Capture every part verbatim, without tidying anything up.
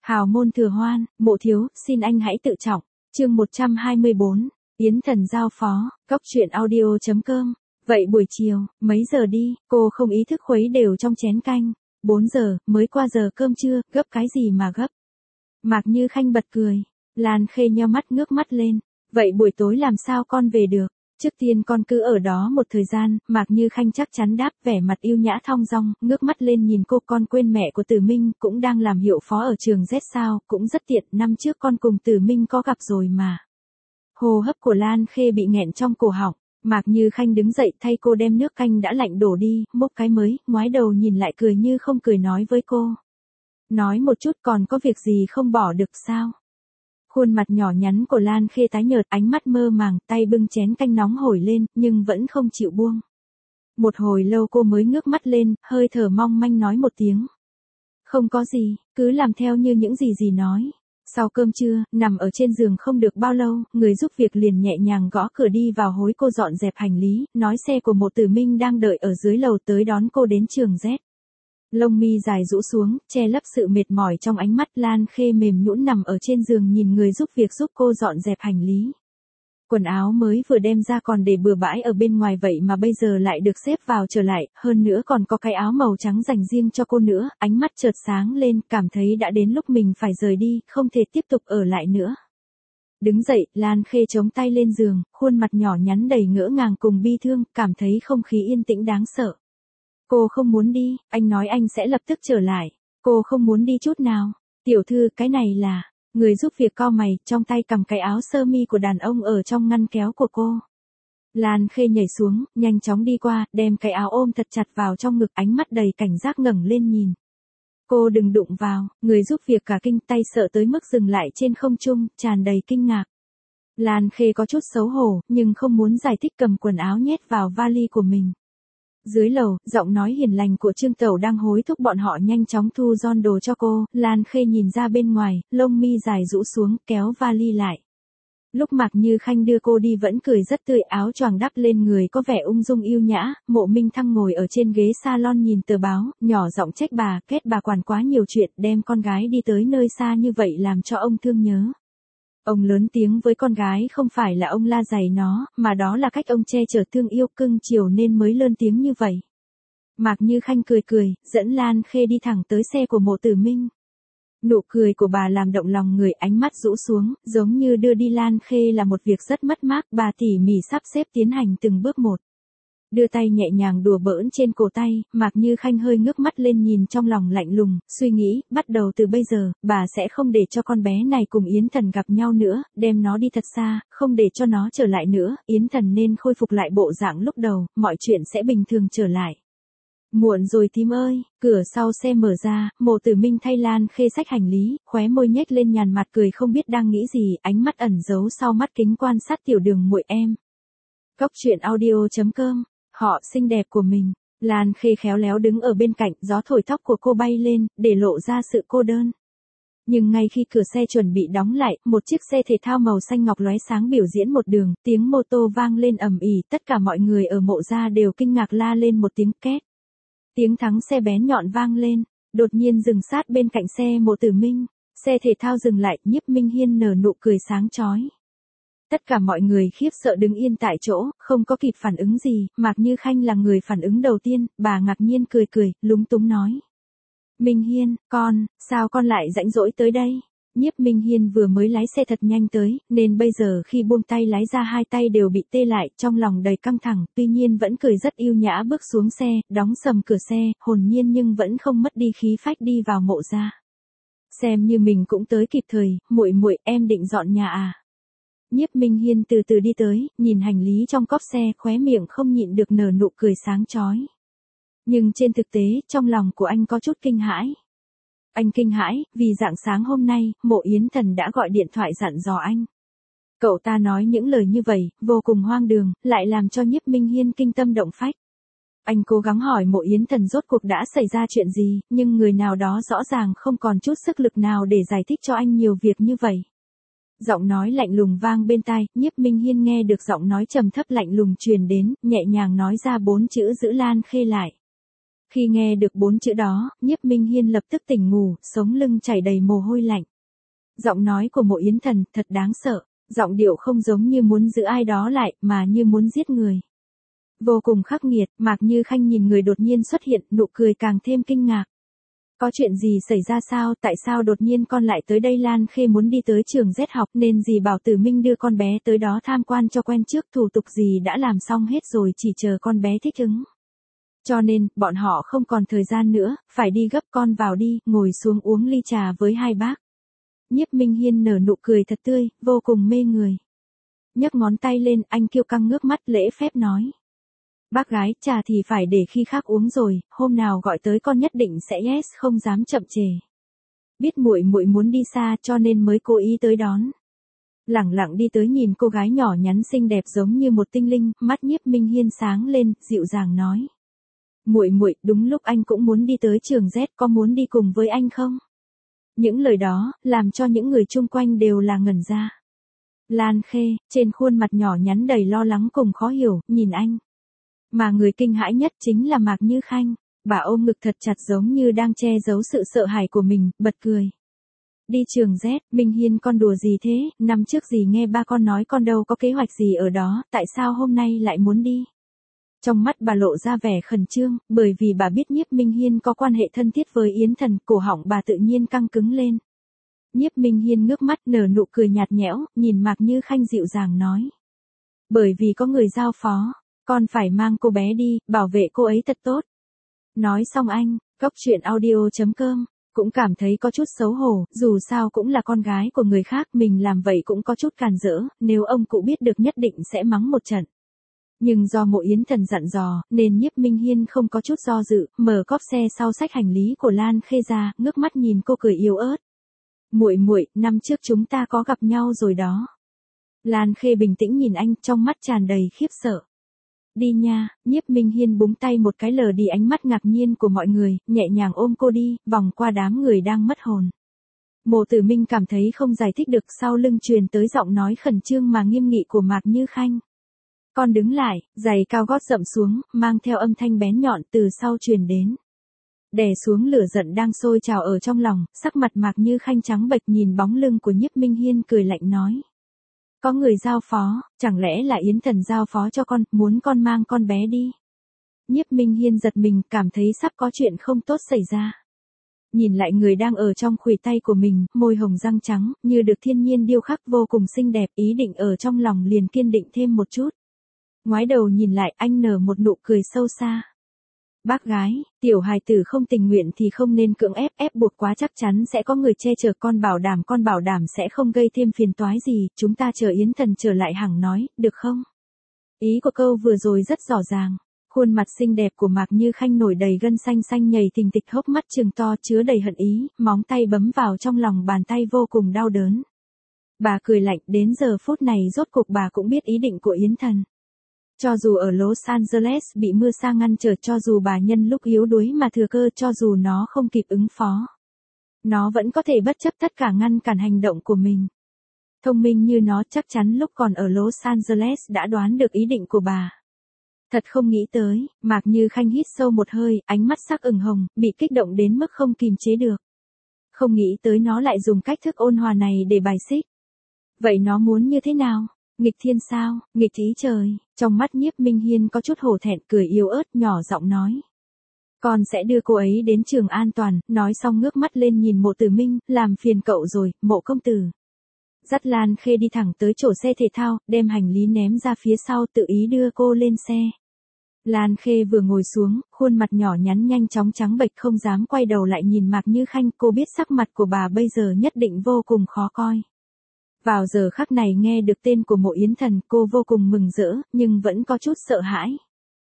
Hào môn thừa hoan, mộ thiếu, xin anh hãy tự trọng. Chương một trăm hai mươi bốn, Yến Thần giao phó, cóc truyện audio chấm com. Vậy buổi chiều, mấy giờ đi, cô không ý thức khuấy đều trong chén canh. bốn giờ, mới qua giờ cơm trưa, gấp cái gì mà gấp. Mạc Như Khanh bật cười. Lan Khê nheo mắt ngước mắt lên. Vậy buổi tối làm sao con về được? Trước tiên con cứ ở đó một thời gian, Mạc Như Khanh chắc chắn đáp, vẻ mặt yêu nhã thong dong, ngước mắt lên nhìn cô. Con quên mẹ của Tử Minh cũng đang làm hiệu phó ở trường Z sao, cũng rất tiện, năm trước con cùng Tử Minh có gặp rồi mà. Hô hấp của Lan Khê bị nghẹn trong cổ họng. Mạc Như Khanh đứng dậy thay cô đem nước canh đã lạnh đổ đi, múc cái mới, ngoái đầu nhìn lại cười như không cười nói với cô. Nói một chút, còn có việc gì không bỏ được sao? Khuôn mặt nhỏ nhắn của Lan Khê tái nhợt, ánh mắt mơ màng, tay bưng chén canh nóng hổi lên, nhưng vẫn không chịu buông. Một hồi lâu cô mới ngước mắt lên, hơi thở mong manh nói một tiếng. Không có gì, cứ làm theo như những gì gì nói. Sau cơm trưa, nằm ở trên giường không được bao lâu, người giúp việc liền nhẹ nhàng gõ cửa đi vào hối cô dọn dẹp hành lý, nói xe của Mộ Tử Minh đang đợi ở dưới lầu tới đón cô đến trường Z. Lông mi dài rũ xuống, che lấp sự mệt mỏi trong ánh mắt. Lan Khê mềm nhũn nằm ở trên giường nhìn người giúp việc giúp cô dọn dẹp hành lý. Quần áo mới vừa đem ra còn để bừa bãi ở bên ngoài vậy mà bây giờ lại được xếp vào trở lại, hơn nữa còn có cái áo màu trắng dành riêng cho cô nữa. Ánh mắt chợt sáng lên, cảm thấy đã đến lúc mình phải rời đi, không thể tiếp tục ở lại nữa. Đứng dậy, Lan Khê chống tay lên giường, khuôn mặt nhỏ nhắn đầy ngỡ ngàng cùng bi thương, cảm thấy không khí yên tĩnh đáng sợ. Cô không muốn đi, anh nói anh sẽ lập tức trở lại. Cô không muốn đi chút nào. Tiểu thư, cái này là... Người giúp việc cau mày, trong tay cầm cái áo sơ mi của đàn ông ở trong ngăn kéo của cô. Lan Khê nhảy xuống, nhanh chóng đi qua, đem cái áo ôm thật chặt vào trong ngực, ánh mắt đầy cảnh giác ngẩng lên nhìn. Cô đừng đụng vào, người giúp việc cả kinh, tay sợ tới mức dừng lại trên không trung, tràn đầy kinh ngạc. Lan Khê có chút xấu hổ, nhưng không muốn giải thích, cầm quần áo nhét vào vali của mình. Dưới lầu, giọng nói hiền lành của Trương Tẩu đang hối thúc bọn họ nhanh chóng thu gom đồ cho cô. Lan Khê nhìn ra bên ngoài, lông mi dài rũ xuống, kéo vali lại. Lúc Mạc Như Khanh đưa cô đi vẫn cười rất tươi, áo choàng đắp lên người có vẻ ung dung yêu nhã. Mộ Minh Thăng ngồi ở trên ghế salon nhìn tờ báo, nhỏ giọng trách bà, kết bà quản quá nhiều chuyện, đem con gái đi tới nơi xa như vậy làm cho ông thương nhớ. Ông lớn tiếng với con gái không phải là ông la dày nó, mà đó là cách ông che chở thương yêu cưng chiều nên mới lớn tiếng như vậy. Mạc Như Khanh cười cười, dẫn Lan Khê đi thẳng tới xe của Mộ Tử Minh. Nụ cười của bà làm động lòng người, ánh mắt rũ xuống, giống như đưa đi Lan Khê là một việc rất mất mát. Bà tỉ mỉ sắp xếp tiến hành từng bước một. Đưa tay nhẹ nhàng đùa bỡn trên cổ tay, Mạc Như Khanh hơi ngước mắt lên nhìn trong lòng lạnh lùng, suy nghĩ, bắt đầu từ bây giờ, bà sẽ không để cho con bé này cùng Yến Thần gặp nhau nữa, đem nó đi thật xa, không để cho nó trở lại nữa. Yến Thần nên khôi phục lại bộ dạng lúc đầu, mọi chuyện sẽ bình thường trở lại. Muộn rồi thím ơi. Cửa sau xe mở ra, Mộ Tử Minh thay Lan Khê xách hành lý, khóe môi nhếch lên nhàn mặt cười không biết đang nghĩ gì, ánh mắt ẩn giấu sau mắt kính quan sát tiểu đường muội em. Cóc truyện audio chấm com. Họ xinh đẹp của mình. Lan Khê khéo léo đứng ở bên cạnh, gió thổi tóc của cô bay lên, để lộ ra sự cô đơn. Nhưng ngay khi cửa xe chuẩn bị đóng lại, một chiếc xe thể thao màu xanh ngọc lóe sáng biểu diễn một đường, tiếng mô tô vang lên ầm ĩ, tất cả mọi người ở Mộ gia đều kinh ngạc la lên một tiếng két. Tiếng thắng xe bén nhọn vang lên, đột nhiên dừng sát bên cạnh xe Mộ Tử Minh. Xe thể thao dừng lại, Nhiếp Minh Hiên nở nụ cười sáng chói. Tất cả mọi người khiếp sợ đứng yên tại chỗ, không có kịp phản ứng gì. Mạc Như Khanh là người phản ứng đầu tiên, bà ngạc nhiên cười cười, lúng túng nói. Minh Hiên, con, sao con lại rãnh rỗi tới đây? Nhiếp Minh Hiên vừa mới lái xe thật nhanh tới, nên bây giờ khi buông tay lái ra hai tay đều bị tê lại, trong lòng đầy căng thẳng, tuy nhiên vẫn cười rất yêu nhã bước xuống xe, đóng sầm cửa xe, hồn nhiên nhưng vẫn không mất đi khí phách đi vào Mộ gia. Xem như mình cũng tới kịp thời, muội muội, em định dọn nhà à? Nhiếp Minh Hiên từ từ đi tới, nhìn hành lý trong cốp xe, khóe miệng không nhịn được nở nụ cười sáng chói. Nhưng trên thực tế, trong lòng của anh có chút kinh hãi. Anh kinh hãi, vì rạng sáng hôm nay, Mộ Yến Thần đã gọi điện thoại dặn dò anh. Cậu ta nói những lời như vậy, vô cùng hoang đường, lại làm cho Nhiếp Minh Hiên kinh tâm động phách. Anh cố gắng hỏi Mộ Yến Thần rốt cuộc đã xảy ra chuyện gì, nhưng người nào đó rõ ràng không còn chút sức lực nào để giải thích cho anh nhiều việc như vậy. Giọng nói lạnh lùng vang bên tai, Nhiếp Minh Hiên nghe được giọng nói trầm thấp lạnh lùng truyền đến, nhẹ nhàng nói ra bốn chữ giữ Lan Khê lại. Khi nghe được bốn chữ đó, Nhiếp Minh Hiên lập tức tỉnh ngủ, sống lưng chảy đầy mồ hôi lạnh. Giọng nói của Mộ Yến Thần thật đáng sợ, giọng điệu không giống như muốn giữ ai đó lại, mà như muốn giết người. Vô cùng khắc nghiệt, Mạc Như Khanh nhìn người đột nhiên xuất hiện, nụ cười càng thêm kinh ngạc. Có chuyện gì xảy ra sao, tại sao đột nhiên con lại tới đây? Lan Khê muốn đi tới trường Z học nên dì bảo Tử Minh đưa con bé tới đó tham quan cho quen trước, thủ tục gì đã làm xong hết rồi, chỉ chờ con bé thích ứng. Cho nên, bọn họ không còn thời gian nữa, phải đi gấp, con vào đi, ngồi xuống uống ly trà với hai bác. Nhiếp Minh Hiên nở nụ cười thật tươi, vô cùng mê người. Nhấc ngón tay lên, anh kiêu căng ngước mắt lễ phép nói. Bác gái, trà thì phải để khi khác uống rồi, hôm nào gọi tới con nhất định sẽ yes, không dám chậm trễ. Biết muội muội muốn đi xa cho nên mới cố ý tới đón. Lẳng lặng đi tới nhìn cô gái nhỏ nhắn xinh đẹp giống như một tinh linh, mắt Nhiếp Minh Hiên sáng lên, dịu dàng nói. Muội muội, đúng lúc anh cũng muốn đi tới trường Z, có muốn đi cùng với anh không? Những lời đó, làm cho những người chung quanh đều là ngẩn ra. Lan Khê, trên khuôn mặt nhỏ nhắn đầy lo lắng cùng khó hiểu, nhìn anh. Mà người kinh hãi nhất chính là Mạc Như Khanh, bà ôm ngực thật chặt giống như đang che giấu sự sợ hãi của mình, bật cười. Đi trường Z, Minh Hiên con đùa gì thế, năm trước gì nghe ba con nói con đâu có kế hoạch gì ở đó, tại sao hôm nay lại muốn đi? Trong mắt bà lộ ra vẻ khẩn trương, bởi vì bà biết Nhiếp Minh Hiên có quan hệ thân thiết với Yến Thần, cổ họng bà tự nhiên căng cứng lên. Nhiếp Minh Hiên ngước mắt nở nụ cười nhạt nhẽo, nhìn Mạc Như Khanh dịu dàng nói. Bởi vì có người giao phó, con phải mang cô bé đi, bảo vệ cô ấy thật tốt. Nói xong anh, Cốc Truyện Audio chấm com, cũng cảm thấy có chút xấu hổ, dù sao cũng là con gái của người khác, mình làm vậy cũng có chút càn rỡ, nếu ông cụ biết được nhất định sẽ mắng một trận. Nhưng do Mộ Yến Thần dặn dò, nên Nhiếp Minh Hiên không có chút do dự, mở cốp xe sau xách hành lý của Lan Khê ra, ngước mắt nhìn cô cười yếu ớt. Muội muội, năm trước chúng ta có gặp nhau rồi đó. Lan Khê bình tĩnh nhìn anh, trong mắt tràn đầy khiếp sợ. Đi nha, Nhiếp Minh Hiên búng tay một cái lờ đi ánh mắt ngạc nhiên của mọi người, nhẹ nhàng ôm cô đi, vòng qua đám người đang mất hồn. Mộ Tử Minh cảm thấy không giải thích được, sau lưng truyền tới giọng nói khẩn trương mà nghiêm nghị của Mạc Như Khanh. Con đứng lại, giày cao gót rậm xuống, mang theo âm thanh bén nhọn từ sau truyền đến. Đè xuống lửa giận đang sôi trào ở trong lòng, sắc mặt Mạc Như Khanh trắng bệch nhìn bóng lưng của Nhiếp Minh Hiên cười lạnh nói. Có người giao phó, chẳng lẽ là Yến Thần giao phó cho con, muốn con mang con bé đi. Nhiếp Minh Hiên giật mình, cảm thấy sắp có chuyện không tốt xảy ra. Nhìn lại người đang ở trong khuỷu tay của mình, môi hồng răng trắng, như được thiên nhiên điêu khắc vô cùng xinh đẹp, ý định ở trong lòng liền kiên định thêm một chút. Ngoái đầu nhìn lại, anh nở một nụ cười sâu xa. Bác gái, tiểu hài tử không tình nguyện thì không nên cưỡng ép, ép buộc quá chắc chắn sẽ có người che chở, con bảo đảm, con bảo đảm sẽ không gây thêm phiền toái gì, chúng ta chờ Yến Thần trở lại hẳn nói, được không? Ý của câu vừa rồi rất rõ ràng. Khuôn mặt xinh đẹp của Mạc Như Khanh nổi đầy gân xanh xanh nhầy thình thịch, hốc mắt trừng to chứa đầy hận ý, móng tay bấm vào trong lòng bàn tay vô cùng đau đớn. Bà cười lạnh, đến giờ phút này rốt cuộc bà cũng biết ý định của Yến Thần. Cho dù ở Los Angeles bị mưa sa ngăn trở, cho dù bà nhân lúc yếu đuối mà thừa cơ, cho dù nó không kịp ứng phó, nó vẫn có thể bất chấp tất cả ngăn cản hành động của mình. Thông minh như nó chắc chắn lúc còn ở Los Angeles đã đoán được ý định của bà. Thật không nghĩ tới, Mạc Như Khanh hít sâu một hơi, ánh mắt sắc ửng hồng, bị kích động đến mức không kìm chế được. Không nghĩ tới nó lại dùng cách thức ôn hòa này để bài xích. Vậy nó muốn như thế nào? Nghịch thiên sao, nghịch ý trời. Trong mắt Nhiếp Minh Hiên có chút hổ thẹn, cười yếu ớt, nhỏ giọng nói. Con sẽ đưa cô ấy đến trường an toàn, nói xong ngước mắt lên nhìn Mộ Tử Minh, làm phiền cậu rồi, Mộ công tử. Dắt Lan Khê đi thẳng tới chỗ xe thể thao, đem hành lý ném ra phía sau, tự ý đưa cô lên xe. Lan Khê vừa ngồi xuống, khuôn mặt nhỏ nhắn nhanh chóng trắng bệch, không dám quay đầu lại nhìn Mạc Như Khanh, cô biết sắc mặt của bà bây giờ nhất định vô cùng khó coi. Vào giờ khắc này nghe được tên của Mộ Yến Thần, cô vô cùng mừng rỡ, nhưng vẫn có chút sợ hãi.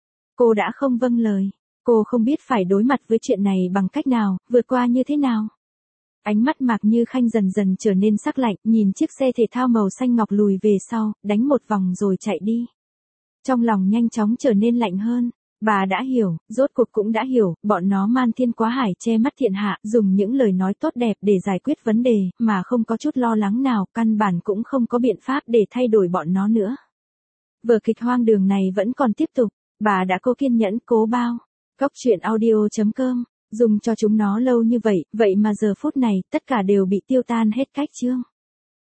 Cô đã không vâng lời, cô không biết phải đối mặt với chuyện này bằng cách nào, vượt qua như thế nào. Ánh mắt Mạc Như Khanh dần dần trở nên sắc lạnh, nhìn chiếc xe thể thao màu xanh ngọc lùi về sau, đánh một vòng rồi chạy đi. Trong lòng nhanh chóng trở nên lạnh hơn. Bà đã hiểu, rốt cuộc cũng đã hiểu, bọn nó man thiên quá hải, che mắt thiện hạ, dùng những lời nói tốt đẹp để giải quyết vấn đề, mà không có chút lo lắng nào, căn bản cũng không có biện pháp để thay đổi bọn nó nữa. Vở kịch hoang đường này vẫn còn tiếp tục, bà đã cố kiên nhẫn, cố bao. Cốc truyện audio chấm com, dùng cho chúng nó lâu như vậy, vậy mà giờ phút này, tất cả đều bị tiêu tan hết cách chương.